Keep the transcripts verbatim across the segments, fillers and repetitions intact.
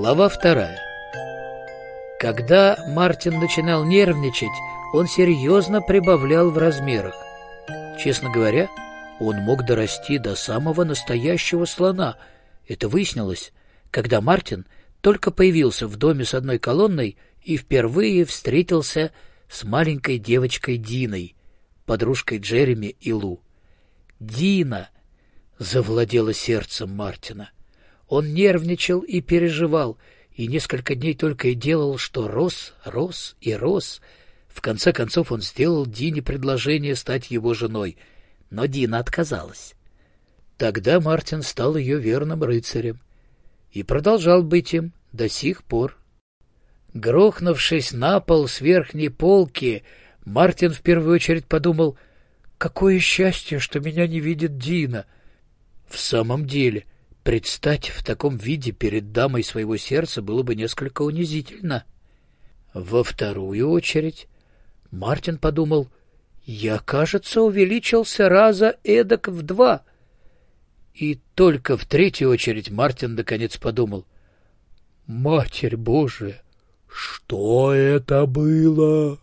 Глава вторая. Когда Мартин начинал нервничать, он серьезно прибавлял в размерах. Честно говоря, он мог дорасти до самого настоящего слона. Это выяснилось, когда Мартин только появился в доме с одной колонной и впервые встретился с маленькой девочкой Диной, подружкой Джереми и Лу. Дина завладела сердцем Мартина. Он нервничал и переживал, и несколько дней только и делал, что рос, рос и рос. В конце концов он сделал Дине предложение стать его женой, но Дина отказалась. Тогда Мартин стал ее верным рыцарем и продолжал быть им до сих пор. Грохнувшись на пол с верхней полки, Мартин в первую очередь подумал: «Какое счастье, что меня не видит Дина!» В самом деле, предстать в таком виде перед дамой своего сердца было бы несколько унизительно. Во вторую очередь Мартин подумал: «Я, кажется, увеличился раза эдак в два». И только в третью очередь Мартин наконец подумал: «Матерь Божия, что это было?»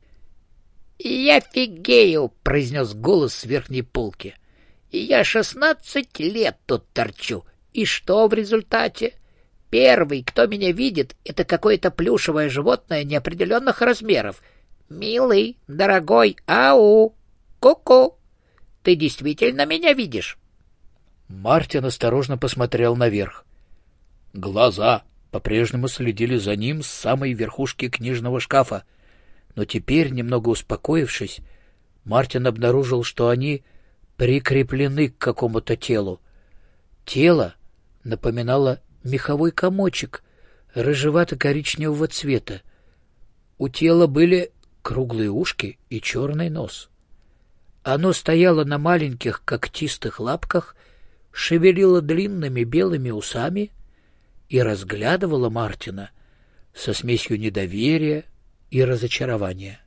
«Я фигею», — произнес голос с верхней полки. «Я шестнадцать лет тут торчу. И что в результате? Первый, кто меня видит, это какое-то плюшевое животное неопределенных размеров. Милый, дорогой, ау, ку-ку. Ты действительно меня видишь?» Мартин осторожно посмотрел наверх. Глаза по-прежнему следили за ним с самой верхушки книжного шкафа, но теперь, немного успокоившись, Мартин обнаружил, что они прикреплены к какому-то телу. Тело напоминало меховой комочек рыжевато-коричневого цвета. У тела были круглые ушки и черный нос. Оно стояло на маленьких когтистых лапках, шевелило длинными белыми усами и разглядывало Мартина со смесью недоверия и разочарования.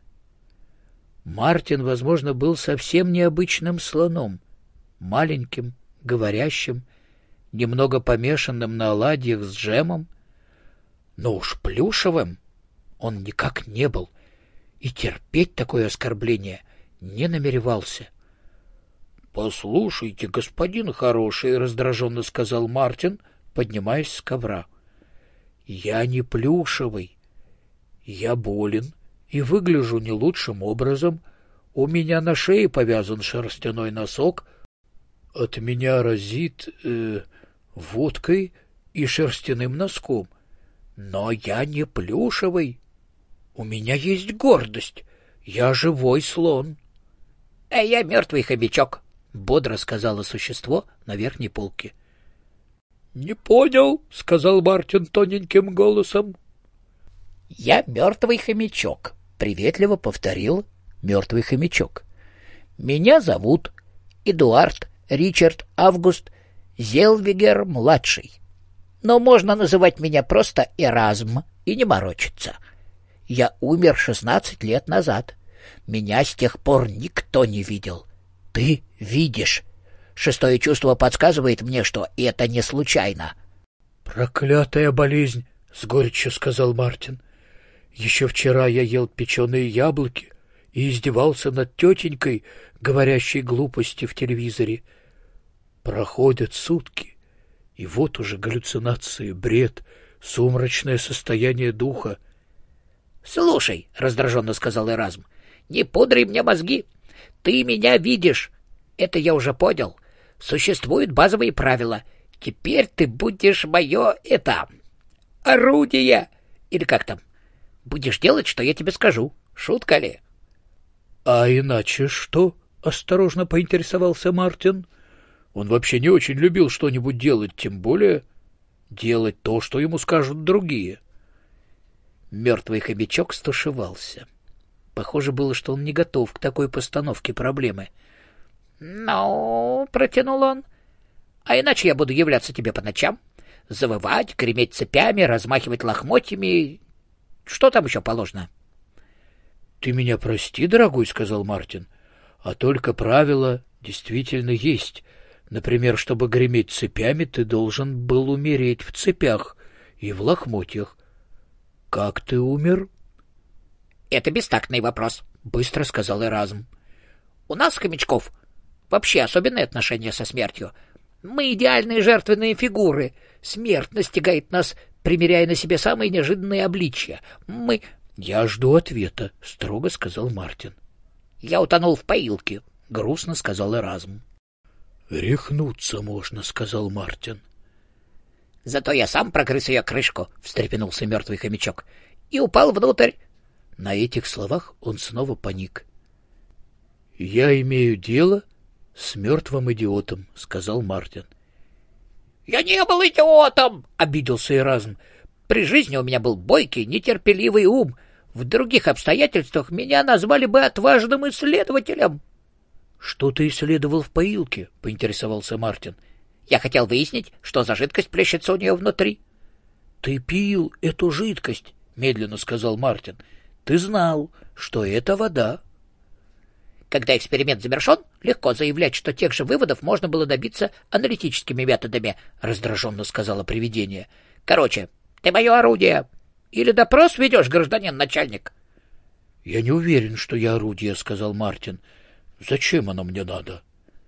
Мартин, возможно, был совсем необычным слоном, маленьким, говорящим, немного помешанным на оладьях с джемом, но уж плюшевым он никак не был и терпеть такое оскорбление не намеревался. — Послушайте, господин хороший, — раздраженно сказал Мартин, поднимаясь с ковра, — я не плюшевый, я болен и выгляжу не лучшим образом. У меня на шее повязан шерстяной носок, от меня разит э, водкой и шерстяным носком. Но я не плюшевый. У меня есть гордость. Я живой слон. — А я мертвый хомячок, — бодро сказала существо на верхней полке. — Не понял, — сказал Мартин тоненьким голосом. — Я мертвый хомячок, — приветливо повторил мертвый хомячок. — Меня зовут Эдуард Ричард Август Зельвегер-младший. Но можно называть меня просто Эразм и не морочиться. Я умер шестнадцать лет назад. Меня с тех пор никто не видел. Ты видишь. Шестое чувство подсказывает мне, что это не случайно. — Проклятая болезнь, — с горечью сказал Мартин. — Еще вчера я ел печеные яблоки и издевался над тетенькой, говорящей глупости в телевизоре. Проходят сутки, и вот уже галлюцинации, бред, сумрачное состояние духа. — Слушай, — раздраженно сказал Эразм, — не пудри мне мозги. Ты меня видишь. Это я уже понял. Существуют базовые правила. Теперь ты будешь мое, это, орудие. Или как там? Будешь делать, что я тебе скажу. Шутка ли? — А иначе что? — осторожно поинтересовался Мартин. Он вообще не очень любил что-нибудь делать, тем более делать то, что ему скажут другие. Мертвый хомячок стушевался. Похоже было, что он не готов к такой постановке проблемы. — Ну, — протянул он, — а иначе я буду являться тебе по ночам, завывать, греметь цепями, размахивать лохмотьями. Что там еще положено? — Ты меня прости, дорогой, — сказал Мартин, — а только правила действительно есть. Например, чтобы греметь цепями, ты должен был умереть в цепях и в лохмотьях. Как ты умер? — Это бестактный вопрос, — быстро сказал Эразм. — У нас, хомячков, вообще особенное отношение со смертью. Мы идеальные жертвенные фигуры. Смерть настигает нас, примеряя на себе самые неожиданные обличья. Мы... — Я жду ответа, — строго сказал Мартин. — Я утонул в поилке, — грустно сказал Эразм. — Рехнуться можно, — сказал Мартин. — Зато я сам прогрыз ее крышку, — встрепенулся мертвый хомячок, — и упал внутрь. На этих словах он снова паник. — Я имею дело с мертвым идиотом, — сказал Мартин. — Я не был идиотом, — обиделся Эразм. — При жизни у меня был бойкий, нетерпеливый ум. В других обстоятельствах меня назвали бы отважным исследователем. — Что ты исследовал в поилке? — поинтересовался Мартин. — Я хотел выяснить, что за жидкость плещется у нее внутри. — Ты пил эту жидкость, — медленно сказал Мартин. — Ты знал, что это вода. Когда эксперимент завершен, легко заявлять, что тех же выводов можно было добиться аналитическими методами, — раздраженно сказала привидение. — Короче, ты мое орудие. Или допрос ведешь, гражданин начальник? — Я не уверен, что я орудие, — сказал Мартин. — Зачем оно мне надо?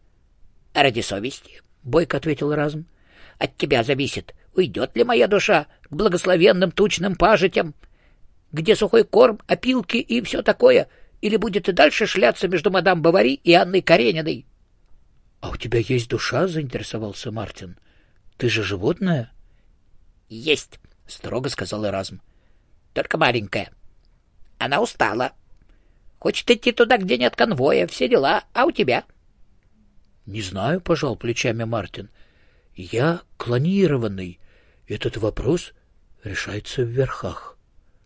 — Ради совести, — бойко ответил Эразм. — От тебя зависит, уйдет ли моя душа к благословенным тучным пажитям, где сухой корм, опилки и все такое, или будет и дальше шляться между мадам Бавари и Анной Карениной. — А у тебя есть душа? — заинтересовался Мартин. — Ты же животное? — Есть, — строго сказал Эразм. — Только маленькая. Она устала. Хочет идти туда, где нет конвоя, все дела. А у тебя? — Не знаю, — пожал плечами Мартин. — Я клонированный. Этот вопрос решается в верхах.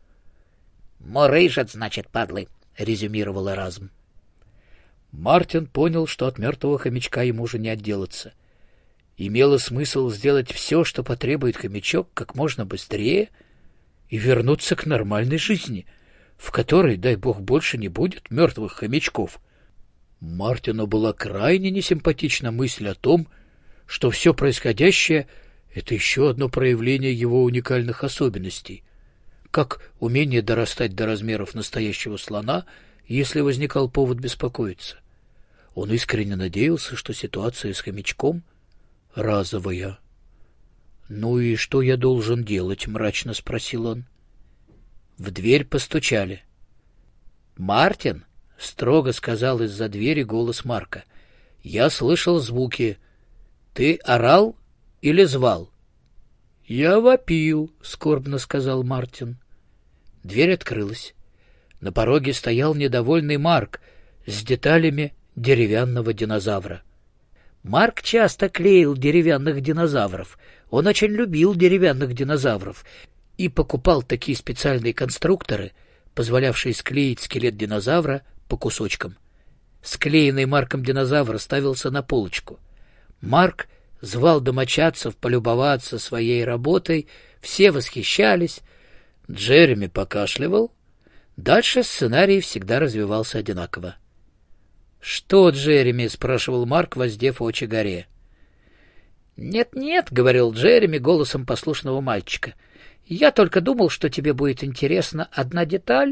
— Мурыжат, значит, падлы, — резюмировал Эразм. Мартин понял, что от мертвого хомячка ему уже не отделаться. Имело смысл сделать все, что потребует хомячок, как можно быстрее и вернуться к нормальной жизни, в которой, дай бог, больше не будет мертвых хомячков. Мартину была крайне несимпатична мысль о том, что все происходящее — это еще одно проявление его уникальных особенностей, как умение дорастать до размеров настоящего слона, если возникал повод беспокоиться. Он искренне надеялся, что ситуация с хомячком разовая. — Ну и что я должен делать? — мрачно спросил он. В дверь постучали. — Мартин, — строго сказал из-за двери голос Марка, — я слышал звуки. Ты орал или звал? — Я вопил, — скорбно сказал Мартин. Дверь открылась. На пороге стоял недовольный Марк с деталями деревянного динозавра. Марк часто клеил деревянных динозавров. Он очень любил деревянных динозавров и покупал такие специальные конструкторы, позволявшие склеить скелет динозавра по кусочкам. Склеенный Марком динозавр ставился на полочку. Марк звал домочадцев полюбоваться своей работой, все восхищались. Джереми покашливал. Дальше сценарий всегда развивался одинаково. — Что, Джереми? — спрашивал Марк, воздев очи горе. «Нет, — Нет-нет, — говорил Джереми голосом послушного мальчика. — Я только думал, что тебе будет интересна одна деталь.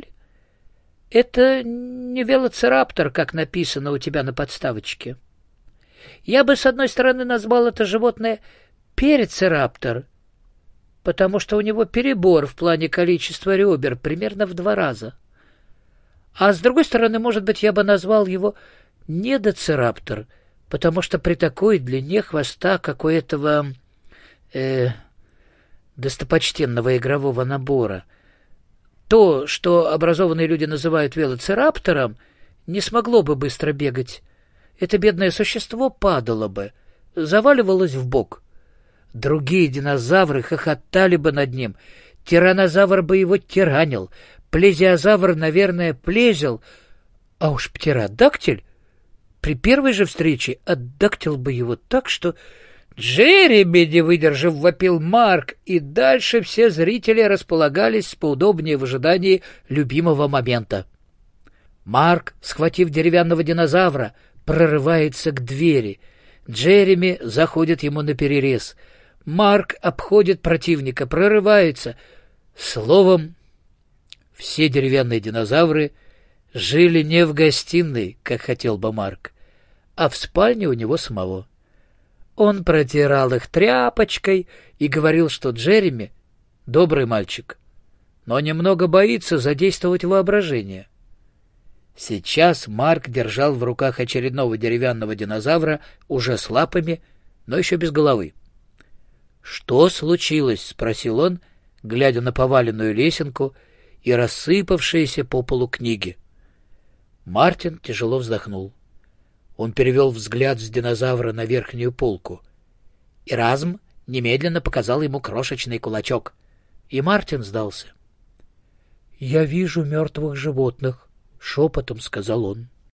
Это не велоцираптор, как написано у тебя на подставочке. Я бы, с одной стороны, назвал это животное перецираптор, потому что у него перебор в плане количества ребер примерно в два раза. А с другой стороны, может быть, я бы назвал его недоцираптор, потому что при такой длине хвоста, как у этого э, достопочтенного игрового набора, то, что образованные люди называют велоцираптором, не смогло бы быстро бегать. Это бедное существо падало бы, заваливалось в бок. Другие динозавры хохотали бы над ним, тираннозавр бы его тиранил, плезиозавр, наверное, плезил, а уж птеродактиль при первой же встрече отдактил бы его так, что... «Джереми!» — не выдержав, вопил Марк, и дальше все зрители располагались поудобнее в ожидании любимого момента. Марк, схватив деревянного динозавра, прорывается к двери. Джереми заходит ему наперерез. Марк обходит противника, прорывается. Словом, все деревянные динозавры жили не в гостиной, как хотел бы Марк, а в спальне у него самого. Он протирал их тряпочкой и говорил, что Джереми — добрый мальчик, но немного боится задействовать воображение. Сейчас Марк держал в руках очередного деревянного динозавра, уже с лапами, но еще без головы. «Что случилось?» — спросил он, глядя на поваленную лесенку и рассыпавшиеся по полу книги. Мартин тяжело вздохнул. Он перевел взгляд с динозавра на верхнюю полку. Эразм немедленно показал ему крошечный кулачок, и Мартин сдался. — Я вижу мертвых животных, — шепотом сказал он.